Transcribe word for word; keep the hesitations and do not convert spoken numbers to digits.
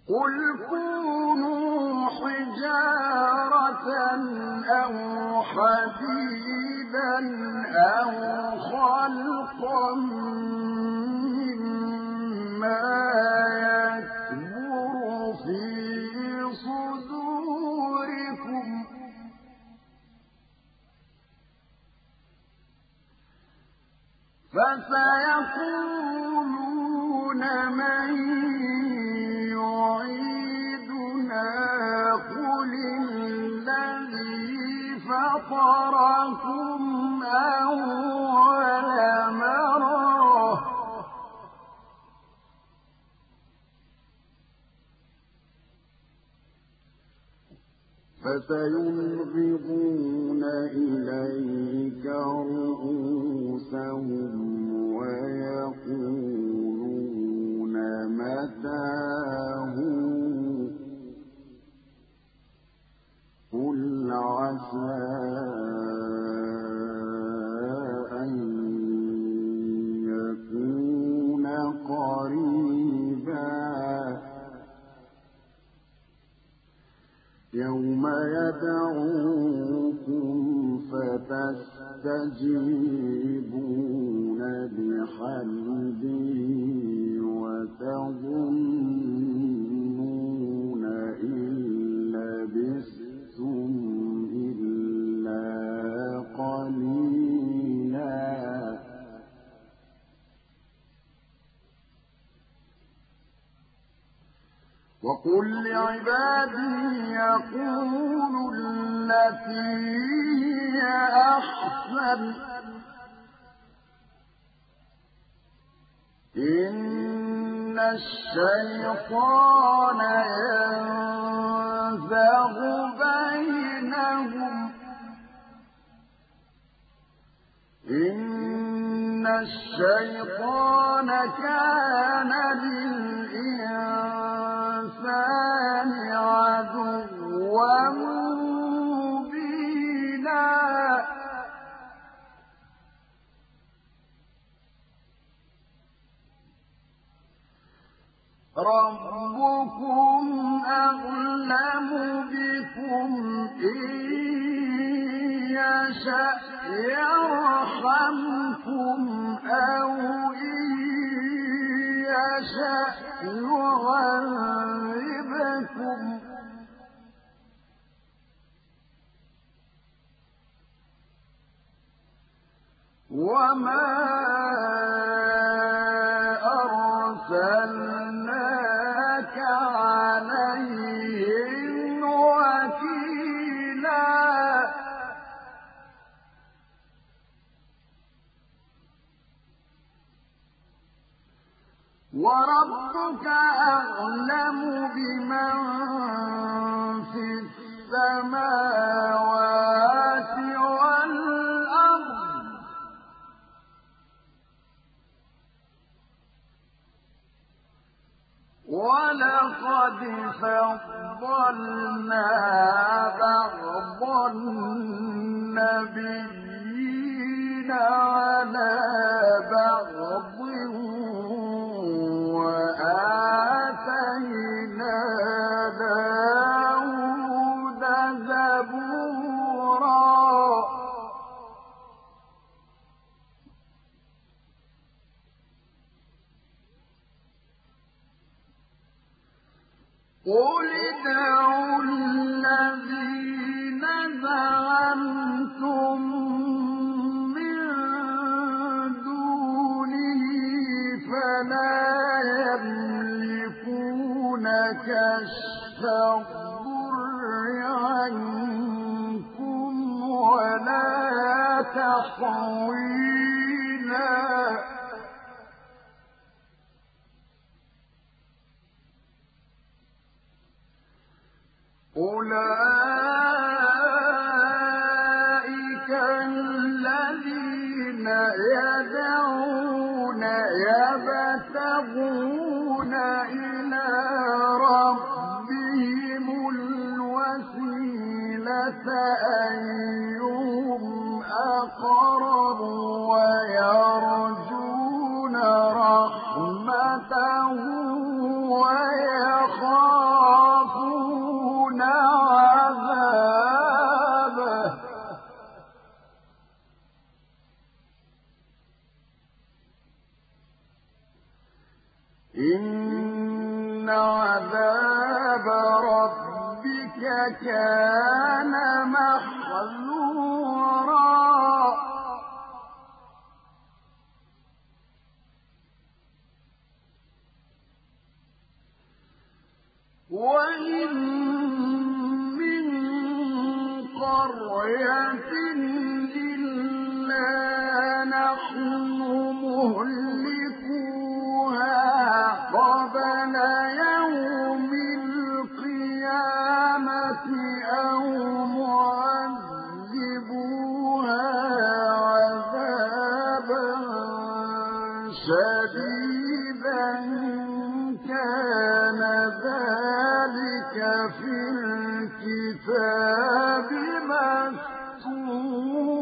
قل كونوا حجارة أو حديدا أو خلقا مما يكبر في صدوركم فسيقولون من يعيدنا قل الذي فطركم أول مرة فسينغضون إليك رؤوسهم ويقولون متى هو قل عسى أن يكون قريبا يوم يدعوكم فتستجيبون بحمده وتظنون إن لبثتم إلا قليلا وقل لعبادي يقولوا التي هي أحسن إن الشيطان ينزغ بينهم إن الشيطان كان للإنسان عدوا مبينا ربكم أعلم بكم إن يشأ يرحمكم أو إن يشأ يعذبكم وما أرسلناك عليهم وكيلا وربك أعلم بمن في السماوات والأرض ولقد فضلنا بعض النبيين على بعض وآتينا داود زبورا قل ادعوا الذين زعمتم من دونه فلا يملكون كشف الضر عنكم ولا تحويلا أولئك الذين يدعون يبتغون إلى ربهم الوسيلة أيهم أقرب ويرجون رحمته ويخافون إن عذاب ربك كان محذورا وإن من قرية إلا نحن مهلكوها قبل يوم القيامة أو معذبوها عذابا شديدا كان ذلك في الكتاب مسطورا